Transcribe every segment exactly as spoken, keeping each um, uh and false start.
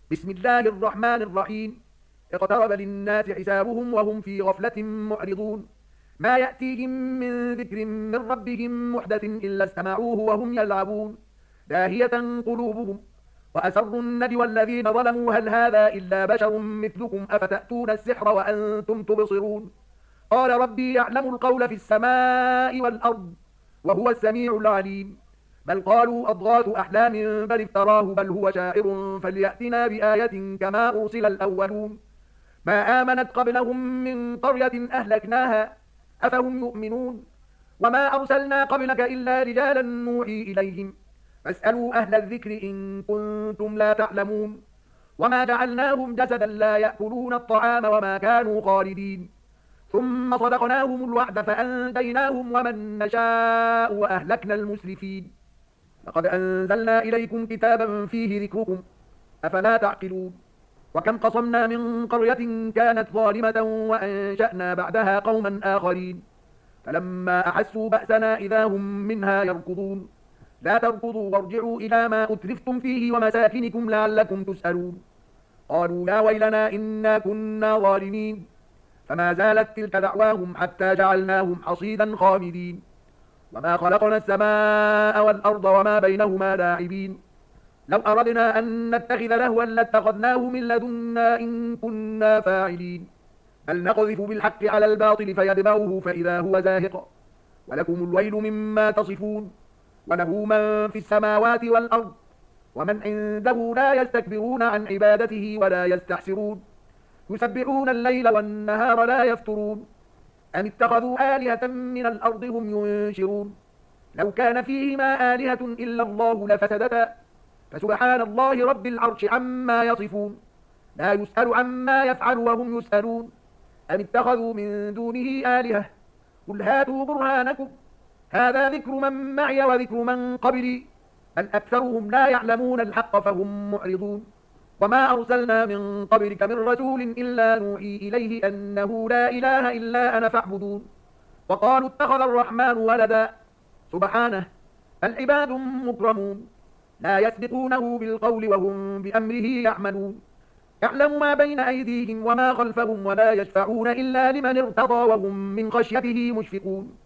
بسم الله الرحمن الرحيم. اقترب للناس حسابهم وهم في غفلة معرضون. ما يأتيهم من ذكر من ربهم محدث إلا استمعوه وهم يلعبون لاهية قلوبهم وأسروا النجوى الذين ظلموا هل هذا إلا بشر مثلكم أفتأتون السحر وأنتم تبصرون. قال ربي يعلم القول في السماء والأرض وهو السميع العليم. بل قالوا أضغاث أحلام بل افتراه بل هو شاعر فليأتنا بآية كما أرسل الأولون. ما آمنت قبلهم من قرية أهلكناها أفهم يؤمنون. وما أرسلنا قبلك إلا رجالا نوحي إليهم فاسألوا أهل الذكر إن كنتم لا تعلمون. وما جعلناهم جسدا لا يأكلون الطعام وما كانوا خالدين. ثم صدقناهم الوعد فأنجيناهم ومن نشاء وأهلكنا المسرفين. لقد أنزلنا إليكم كتابا فيه ذكركم أفلا تعقلون. وكم قصمنا من قرية كانت ظالمة وأنشأنا بعدها قوما آخرين فلما أحسوا بأسنا إذا هم منها يركضون. لا تركضوا وارجعوا إلى ما أترفتم فيه ومساكنكم لعلكم تسألون. قالوا يا ويلنا إنا كنا ظالمين فما زالت تلك دعواهم حتى جعلناهم حصيدا خامدين. وما خلقنا السماء والأرض وما بينهما لاعبين. لو أردنا أن نتخذ لهوا لاتخذناه من لدنا إن كنا فاعلين. بل نقذف بالحق على الباطل فيدمغه فإذا هو زاهق ولكم الويل مما تصفون. وله من في السماوات والأرض ومن عنده لا يستكبرون عن عبادته ولا يستحسرون. يسبحون الليل والنهار لا يفترون. أم اتخذوا آلهة من الأرض هم ينشرون. لو كان فيهما آلهة إلا الله لفسدتا فسبحان الله رب العرش عما يصفون. لا يسأل عما يفعل وهم يسألون. أم اتخذوا من دونه آلهة قل هاتوا برهانكم هذا ذكر من معي وذكر من قبلي بل أكثرهم لا يعلمون الحق فهم معرضون. وما أرسلنا من قبلك من رسول إلا نوحي إليه أنه لا إله إلا أنا فاعبدون. وقالوا اتخذ الرحمن ولدا سبحانه بل عباد مكرمون لا يسبقونه بالقول وهم بأمره يعملون. يعلم ما بين أيديهم وما خلفهم ولا يشفعون إلا لمن ارتضى وهم من خشيته مشفقون.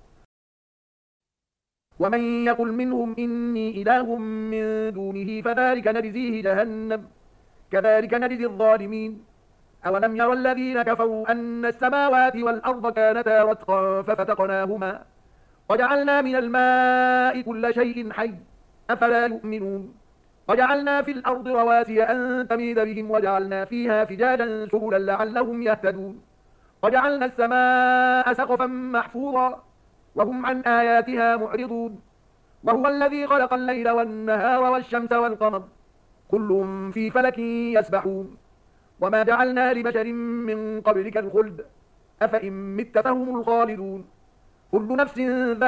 ومن يقل منهم إني إله من دونه فذلك نجزيه جهنم كذلك نجزي الظالمين. أولم يرى الذين كفروا أن السماوات والأرض كانتا رتقا ففتقناهما وجعلنا من الماء كل شيء حي أفلا يؤمنون. وجعلنا في الأرض رواسي أن تميد بهم وجعلنا فيها فجاجا سبلا لعلهم يهتدون. وجعلنا السماء سقفا محفوظا وهم عن آياتها معرضون. وهو الذي خلق الليل والنهار والشمس والقمر كل في فلك يسبحون. وما جعلنا لبشر من قبلك الخلد أفإن مت فهم الخالدون. كل نفس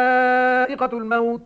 ذائقة الموت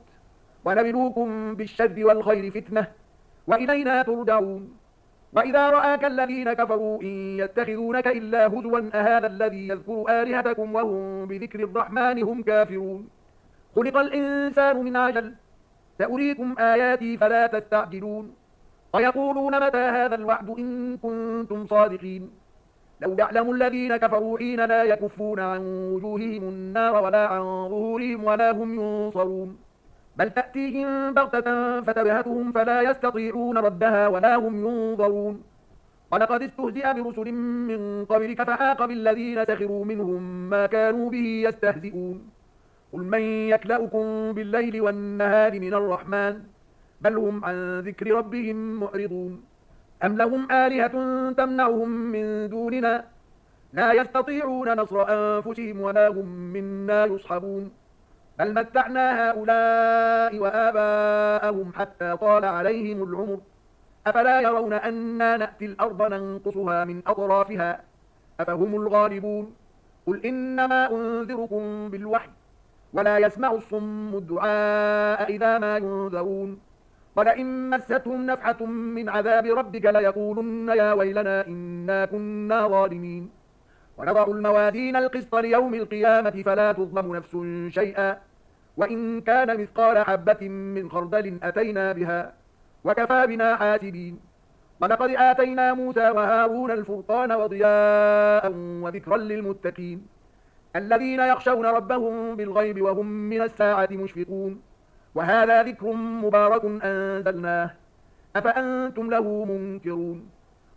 ونبلوكم بالشر والخير فتنة وإلينا ترجعون. وإذا رآك الذين كفروا إن يتخذونك إلا هزوا أهذا الذي يذكر آلهتكم وهم بذكر الرحمن هم كافرون. خلق الإنسان من عجل سأريكم آياتي فلا تستعجلون. ويقولون متى هذا الوعد إن كنتم صادقين. لو يعلم الذين كفروا حين لا يكفون عن وجوههم النار ولا عن ظهورهم ولا هم ينصرون. بل تأتيهم بغتة فتبهتهم فلا يستطيعون ردها ولا هم ينظرون. ولقد استهزئ برسل من قبلك فحاق بالذين سخروا منهم ما كانوا به يستهزئون. قل من يكلأكم بالليل والنهار من الرحمن بل هم عن ذكر ربهم معرضون. أم لهم آلهة تمنعهم من دوننا لا يستطيعون نصر أنفسهم ولا هم منا يصحبون. بل متعنا هؤلاء وآباءهم حتى طال عليهم العمر أفلا يرون أنا نأتي الأرض ننقصها من أطرافها أفهم الغالبون. قل إنما أنذركم بالوحي ولا يسمع الصم الدعاء إذا ما ينذرون. ولئن مستهم نفحة من عذاب ربك ليقولن يا ويلنا إنا كنا ظالمين. ونضع الموازين القسط ليوم القيامة فلا تظلم نفس شيئا وإن كان مثقال حبة من خردل أتينا بها وكفى بنا حاسبين. ولقد آتينا موسى وهارون الفرقان وضياء وذكرا للمتقين الذين يخشون ربهم بالغيب وهم من الساعة مشفقون وهذا ذكر مبارك أنزلناه أفأنتم له منكرون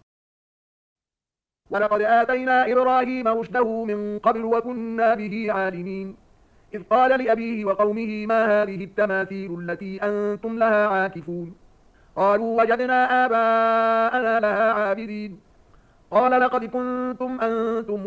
ولقد آتينا إبراهيم رشده من قبل وكنا به عالمين إذ قال لأبيه وقومه ما هذه التماثيل التي أنتم لها عاكفون قالوا وجدنا آباءنا لها عابدين قال لقد كنتم أنتم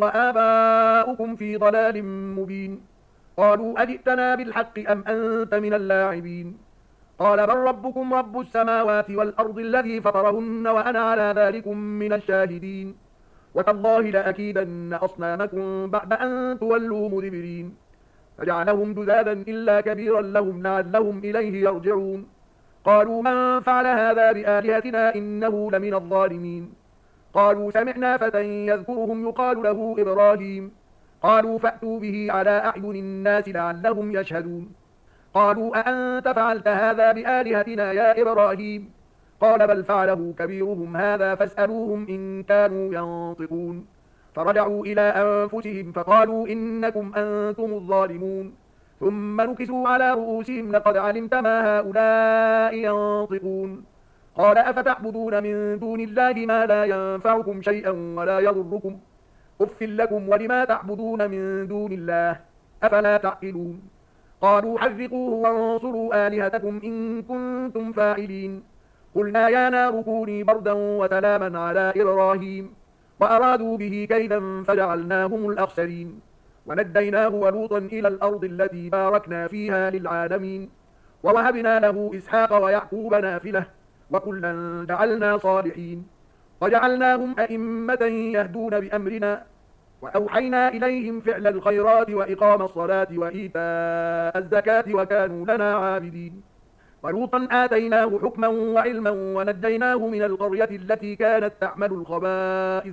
وآباؤكم في ضلال مبين قالوا أجئتنا بالحق أم أنت من اللاعبين قال بل ربكم رب السماوات والأرض الذي فطرهن وأنا على ذلكم من الشاهدين وتالله لأكيدن أصنامكم بعد أن تولوا مدبرين فجعلهم جذاذا إلا كبيرا لهم لعلهم إليه يرجعون قالوا من فعل هذا بآلهتنا إنه لمن الظالمين قالوا سمعنا فتى يذكرهم يقال له إبراهيم قالوا فأتوا به على أعين الناس لعلهم يشهدون قالوا أأنت فعلت هذا بآلهتنا يا إبراهيم قال بل فعله كبيرهم هذا فاسألوهم إن كانوا ينطقون فرجعوا إلى أنفسهم فقالوا إنكم أنتم الظالمون ثم نكسوا على رؤوسهم لقد علمت ما هؤلاء ينطقون قال أفتعبدون من دون الله ما لا ينفعكم شيئا ولا يضركم أف لكم ولما تعبدون من دون الله أفلا تعقلون قالوا حرقوه وانصروا آلهتكم إن كنتم فاعلين قلنا يا نار كوني بردا وسلاما على إبراهيم وأرادوا به كيدا فجعلناهم الأخسرين ونجيناه ولوطا إلى الأرض التي باركنا فيها للعالمين ووهبنا له إسحاق ويعقوب نافلة وكلا جعلنا صالحين وجعلناهم أئمة يهدون بأمرنا وأوحينا إليهم فعل الخيرات وإقام الصلاة وإيتاء الزكاة وكانوا لنا عابدين ولوطا آتيناه حكما وعلما ونجيناه من القرية التي كانت تعمل الخبائث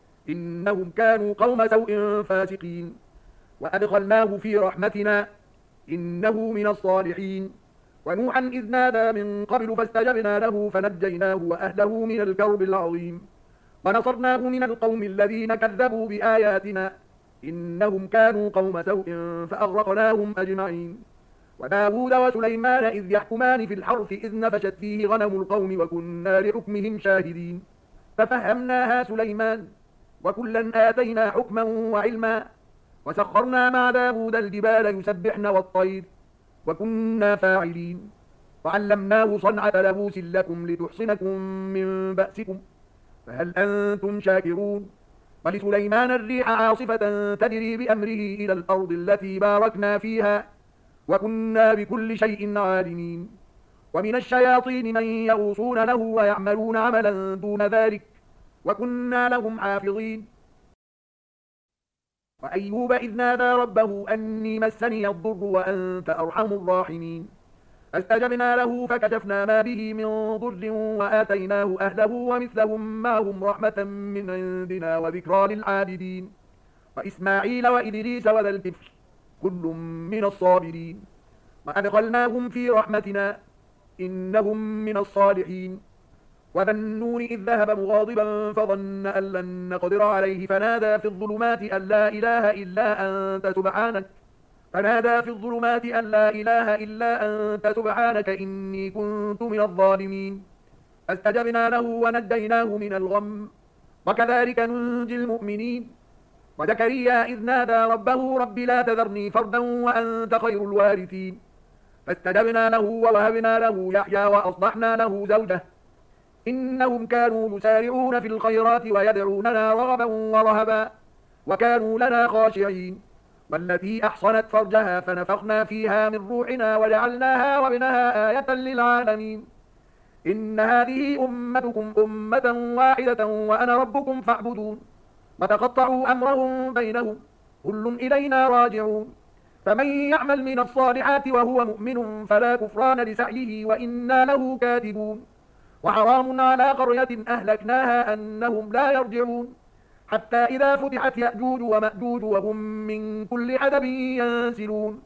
إنهم كانوا قوم سوء فاسقين وأدخلناه في رحمتنا إنه من الصالحين ونوحا إذ نادى من قبل فاستجبنا له فنجيناه وأهله من الكرب العظيم ونصرناه من القوم الذين كذبوا بآياتنا إنهم كانوا قوم سوء فأغرقناهم أجمعين وداود وسليمان إذ يحكمان في الحرث إذ نفشت فيه غنم القوم وكنا لحكمهم شاهدين ففهمناها سليمان وكلا آتينا حكما وعلما وسخرنا مع داود الجبال يسبحن والطير وكنا فاعلين وعلمناه صنعة لبوس لكم لتحصنكم من بأسكم فهل أنتم شاكرون ولسليمان الريح عاصفة تجري بأمره إلى الأرض التي باركنا فيها وكنا بكل شيء عالمين ومن الشياطين من يغوصون له ويعملون عملا دون ذلك وكنا لهم حافظين وأيوب إذ نادى ربه أني مسني الضر وأنت أرحم الراحمين فاستجبنا له فكشفنا ما به من ضر وآتيناه أهله ومثلهم معهم رحمة من عندنا وذكرى للعابدين وإسماعيل وإدريس وذا الكفل كل من الصابرين وأدخلناهم في رحمتنا إنهم من الصالحين وذا النون إذ ذهب مغاضبا فظن أن لن نقدر عليه فنادى في الظلمات أن لا إله إلا أنت سبحانك فنادى في الظلمات أن لا إله إلا أنت سبحانك إني كنت من الظالمين فاستجبنا له ونجيناه من الغم وكذلك ننجي المؤمنين وزكريا إذ نادى ربه رب لا تذرني فردا وأنت خير الوارثين فاستجبنا له ووهبنا له يحيى وأصلحنا له زوجه إنهم كانوا يسارعون في الخيرات ويدعوننا رغبا ورهبا وكانوا لنا خاشعين والتي أحصنت فرجها فنفخنا فيها من روحنا وجعلناها وابنها آية للعالمين إن هذه أمتكم أمة واحدة وأنا ربكم فاعبدون وتقطعوا أمرهم بينهم كل إلينا راجعون فمن يعمل من الصالحات وهو مؤمن فلا كفران لسعيه وإنا له كاتبون وحرام على قرية أهلكناها أنهم لا يرجعون حتى إذا فتحت يأجوج ومأجوج وهم من كل حدب ينسلون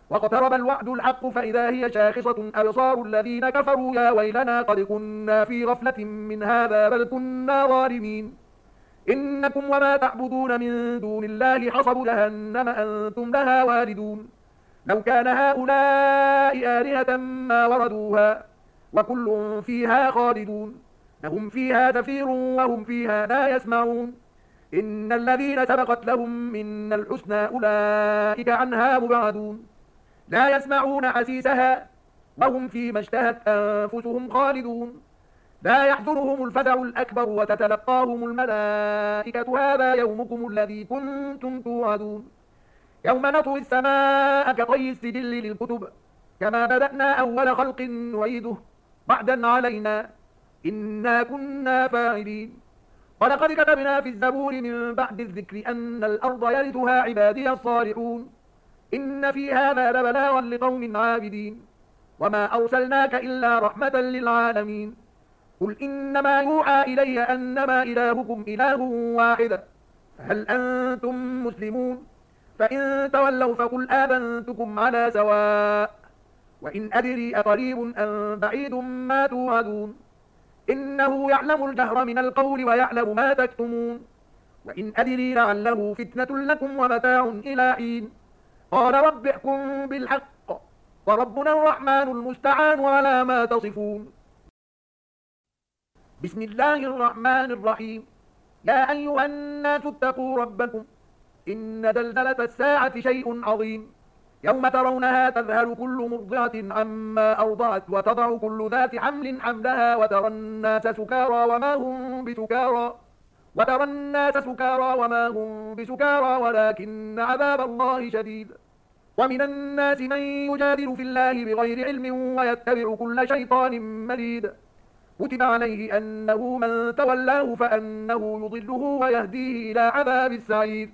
واقترب الوعد الحق فإذا هي شاخصة أبصار الذين كفروا يا ويلنا قد كنا في غفلة من هذا بل كنا ظالمين إنكم وما تعبدون من دون الله حصب جهنم أنتم لها واردون لو كان هؤلاء آلهة ما وردوها وكل فيها خالدون لهم فيها زفير وهم فيها لا يسمعون إن الذين سبقت لهم من الحسنى أولئك عنها مبعدون لا يسمعون حسيسها وهم فيما اشتهت أنفسهم خالدون لا يحزنهم الفزع الأكبر وتتلقاهم الملائكة هذا يومكم الذي كنتم توعدون يوم نطوي السماء كطي السجل للكتب كما بدأنا أول خلق نعيده وعدا علينا إنا كنا فاعلين ولقد كتبنا في الزبور من بعد الذكر أن الأرض يرثها عبادي الصالحون إن في هذا لبلاغا لقوم عابدين وما أرسلناك إلا رحمة للعالمين قل إنما يوحى إلي أنما إلهكم إله واحد هل أنتم مسلمون فإن تولوا فقل آذنتكم على سواء وإن أدري أقريب أم بعيد ما توعدون إنه يعلم الجهر من القول ويعلم ما تكتمون وإن أدري لعله فتنة لكم ومتاع إلى حين قال رب احكم بالحق وربنا الرحمن المستعان على ما تصفون بسم الله الرحمن الرحيم يا أيها الناس اتقوا ربكم إن زلزلة الساعة شيء عظيم يوم ترونها تذهل كل مرضعة عما أرضعت وتضع كل ذات حمل حملها وترى الناس سكارى وما هم بسكارى وترى الناس سكارى وما هم بسكارى ولكن عذاب الله شديد ومن الناس من يجادل في الله بغير علم ويتبع كل شيطان مريد كتب عليه أنه من تولاه فأنه يضله ويهديه إلى عذاب السعير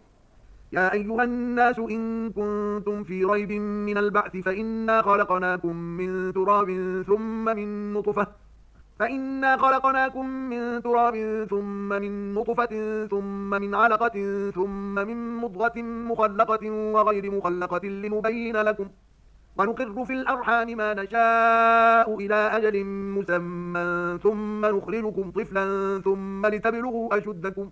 يا أيها الناس إن كنتم في ريب من البعث فإنا خلقناكم من تراب ثم من نطفة فإنا خلقناكم من تراب ثم من نطفة ثم من علقة ثم من مضغة مخلقة وغير مخلقة لنبين لكم ونقر في الأرحام ما نشاء إلى أجل مسمى ثم نخرجكم طفلا ثم لتبلغوا أشدكم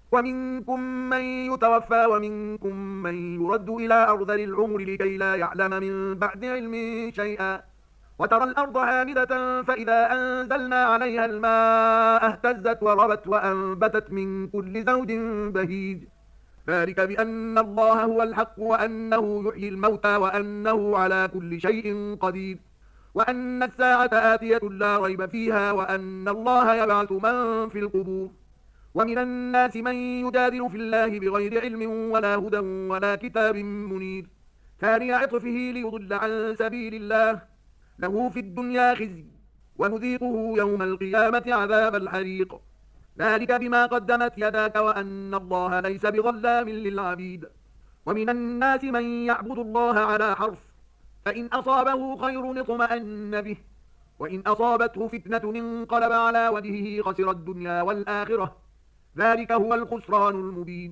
ومنكم من يتوفى ومنكم من يرد إلى أرذل العمر لكي لا يعلم من بعد علم شيئا وترى الأرض هامدة فإذا أنزلنا عليها الماء اهتزت وربت وأنبتت من كل زوج بهيج ذلك بأن الله هو الحق وأنه يحيي الموتى وأنه على كل شيء قدير وأن الساعة آتية لا ريب فيها وأن الله يبعث من في القبور ومن الناس من يجادل في الله بغير علم ولا هدى ولا كتاب منير ثاني عطفه ليضل عن سبيل الله له في الدنيا خزي ونذيقه يوم القيامة عذاب الحريق ذلك بما قدمت يداك وأن الله ليس بظلام للعبيد ومن الناس من يعبد الله على حرف فإن أصابه خير اطمأن به وإن أصابته فتنة انقلب على وجهه خسر الدنيا والآخرة ذلك هو الخسران المبين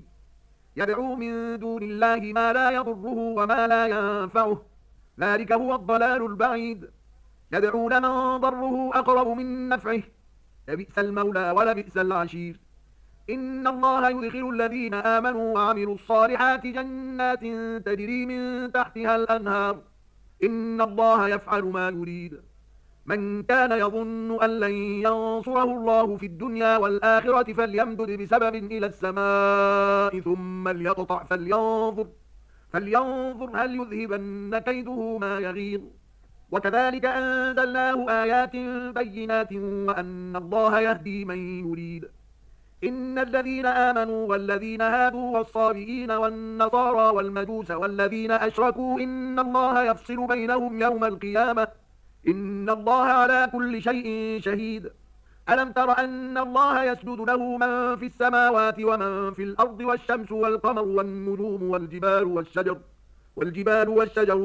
يدعو من دون الله ما لا يضره وما لا ينفعه ذلك هو الضلال البعيد يدعو لمن ضره أقرب من نفعه لبئس المولى ولبئس العشير إن الله يدخل الذين آمنوا وعملوا الصالحات جنات تجري من تحتها الأنهار إن الله يفعل ما يريد من كان يظن أن لن ينصره الله في الدنيا والآخرة فليمدد بسبب إلى السماء ثم ليقطع فلينظر فلينظر هل يذهبن كيده ما يغيظ وكذلك أنزلناه آيات بينات وأن الله يهدي من يريد إن الذين آمنوا والذين هادوا والصابئين والنصارى والمجوس والذين أشركوا إن الله يفصل بينهم يوم القيامة إن الله على كل شيء شهيد ألم تر أن الله يسجد له من في السماوات ومن في الأرض والشمس والقمر والنجوم والجبال والشجر والجبال والشجر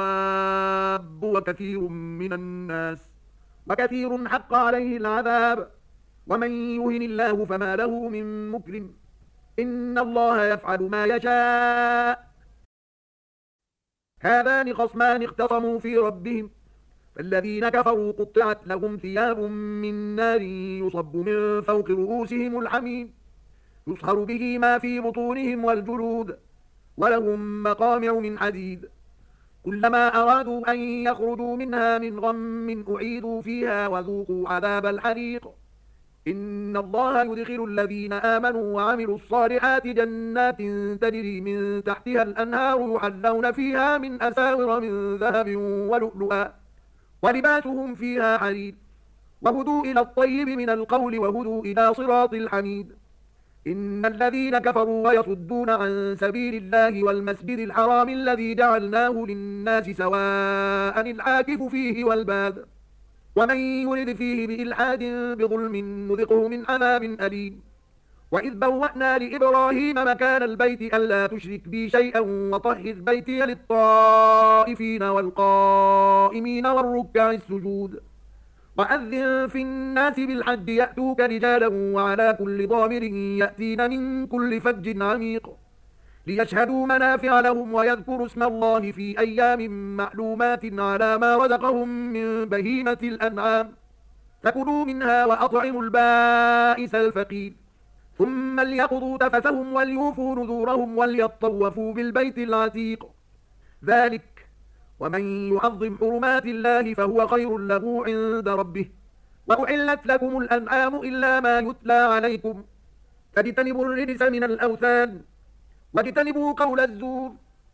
والدواب وكثير من الناس وكثير حق عليه العذاب ومن يهن الله فما له من مكرم إن الله يفعل ما يشاء هذان خصمان اختصموا في ربهم فالذين كفروا قطعت لهم ثياب من نار يصب من فوق رؤوسهم الحميم يصهر به ما في بطونهم والجلود ولهم مقامع من حديد كلما أرادوا أن يخرجوا منها من غم أعيدوا فيها وذوقوا عذاب الحريق إن الله يدخل الذين آمنوا وعملوا الصالحات جنات تجري من تحتها الأنهار يحلون فيها من أساور من ذهب ولؤلؤا ولباسهم فيها حرير وهدوا إلى الطيب من القول وهدوا إلى صراط الحميد إن الذين كفروا ويصدون عن سبيل الله والمسجد الحرام الذي جعلناه للناس سواء العاكف فيه والباد ومن يرد فيه بإلحاد بظلم نذقه من عذاب أليم وإذ بوأنا لإبراهيم مكان البيت ألا تشرك بي شيئا وطهر بيتي للطائفين والقائمين والركع السجود وأذن في الناس بالحج يأتوك رجالا وعلى كل ضامر يأتين من كل فج عميق ليشهدوا منافع لهم ويذكروا اسم الله في أيام معلومات على ما رزقهم من بهيمة الأنعام فكلوا منها وأطعموا البائس الفقير ثم ليقضوا تفثهم وليوفوا نذورهم وليطوفوا بالبيت العتيق ذلك ومن يعظم حرمات الله فهو خير له عند ربه وأحلت لكم الأنعام إلا ما يتلى عليكم فاجتنبوا الرجس من الأوثان واجتنبوا قول الزور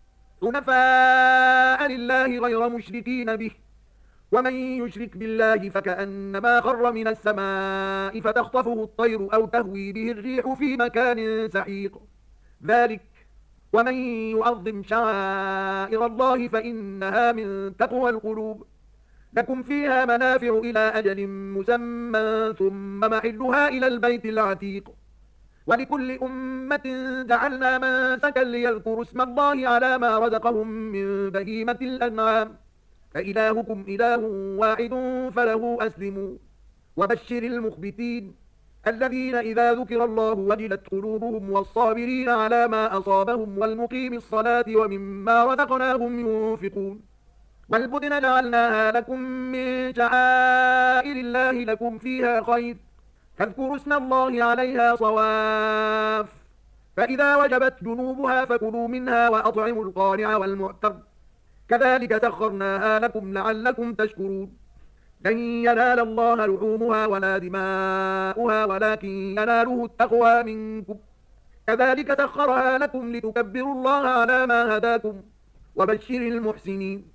حنفاء لله غير مشركين به ومن يشرك بالله فكأنما خر من السماء فتخطفه الطير أو تهوي به الريح في مكان سحيق ذلك ومن يعظم شعائر الله فإنها من تقوى القلوب لكم فيها منافع إلى أجل مسمى ثم محلها إلى البيت العتيق ولكل أمة جعلنا منسكا ليذكروا اسم الله على ما رزقهم من بهيمة الأنعام فإلهكم إله واحد فله أسلموا وبشر المخبتين الذين إذا ذكر الله وجلت قلوبهم والصابرين على ما أصابهم والمقيم الصلاة ومما رزقناهم ينفقون والبدن جعلناها لكم من شعائر الله لكم فيها خير فاذكروا اسم الله عليها صواف فإذا وجبت جنوبها فكلوا منها وأطعموا القانع والمعتر كذلك سخرناها لكم لعلكم تشكرون لن ينال الله لحومها ولا دماؤها ولكن يناله التقوى منكم كذلك سخرها لكم لتكبروا الله على ما هداكم وبشر المحسنين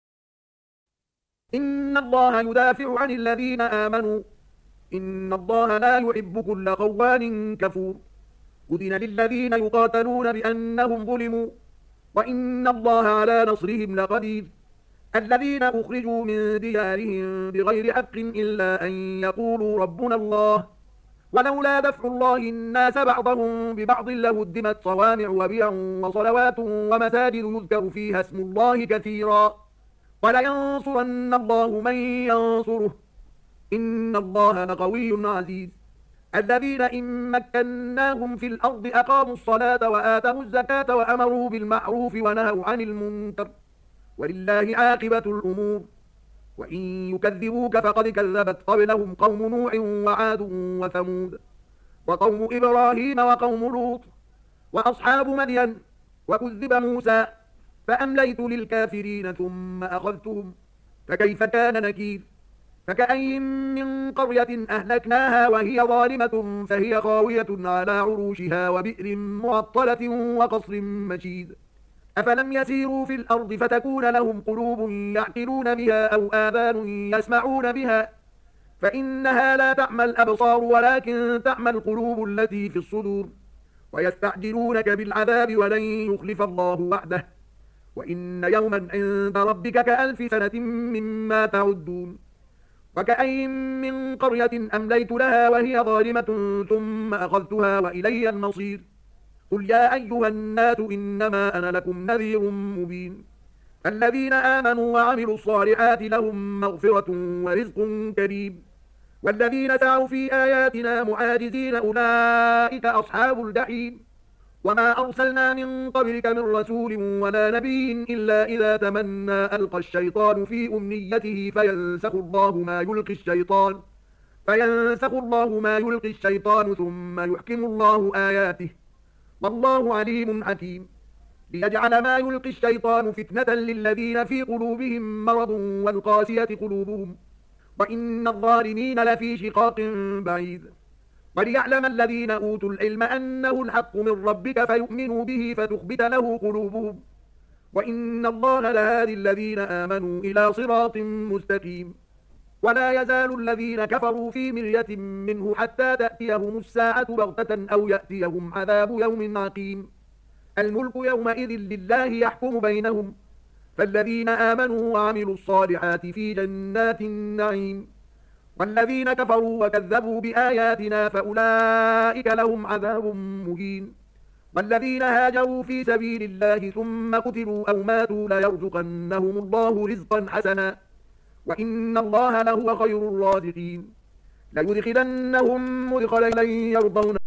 إن الله يدافع عن الذين آمنوا إن الله لا يحب كل خوان كفور أذن للذين يقاتلون بأنهم ظلموا وإن الله على نصرهم لقدير الذين أخرجوا من ديارهم بغير حق إلا أن يقولوا ربنا الله ولولا دفع الله الناس بعضهم ببعض لهدمت صوامع وبيع وصلوات ومساجد يذكر فيها اسم الله كثيرا ولينصرن الله من ينصره إن الله لقوي عزيز الذين إن مكناهم في الأرض أقاموا الصلاة وآتوا الزكاة وأمروا بالمعروف ونهوا عن المنكر ولله عاقبة الأمور وإن يكذبوك فقد كذبت قبلهم قوم نوح وعاد وثمود وقوم إبراهيم وقوم لوط وأصحاب مدين وكذب موسى فأمليت للكافرين ثم أخذتهم فكيف كان نكير فكأين من قرية أهلكناها وهي ظالمة فهي خاوية على عروشها وبئر معطلة وقصر مشيد أفلم يسيروا في الأرض فتكون لهم قلوب يعقلون بها أو آذان يسمعون بها فإنها لا تعمى الأبصار ولكن تعمى القلوب التي في الصدور ويستعجلونك بالعذاب ولن يخلف الله وعده وإن يوما عند ربك كألف سنة مما تعدون وكأين من قرية أمليت لها وهي ظالمة ثم أخذتها وإلي النصير قل يا أيها الناس إنما أنا لكم نذير مبين الذين آمنوا وعملوا الصالحات لهم مغفرة ورزق كريم والذين سعوا في آياتنا معاجزين أولئك أصحاب الجحيم وما أرسلنا من قبلك من رسول ولا نبي إلا إذا تمنى ألقى الشيطان في أمنيته فينسخ الله ما يلقي الشيطان فينسخ الله ما يلقي الشيطان ثم يحكم الله آياته والله عليم حكيم ليجعل ما يلقي الشيطان فتنة للذين في قلوبهم مرض والقاسية قلوبهم وإن الظالمين لفي شقاق بعيد وليعلم الذين أوتوا العلم أنه الحق من ربك فيؤمنوا به فتخبت له قلوبهم وإن الله لهادي الذين آمنوا إلى صراط مستقيم ولا يزال الذين كفروا في مرية منه حتى تأتيهم الساعة بغتة أو يأتيهم عذاب يوم عقيم الملك يومئذ لله يحكم بينهم فالذين آمنوا وعملوا الصالحات في جنات النعيم والذين كفروا وكذبوا بآياتنا فأولئك لهم عذاب مهين والذين هاجروا في سبيل الله ثم قتلوا أو ماتوا ليرزقنهم الله رزقا حسنا وإن الله لهو خير الرازقين ليدخلنهم مدخلا يرضونه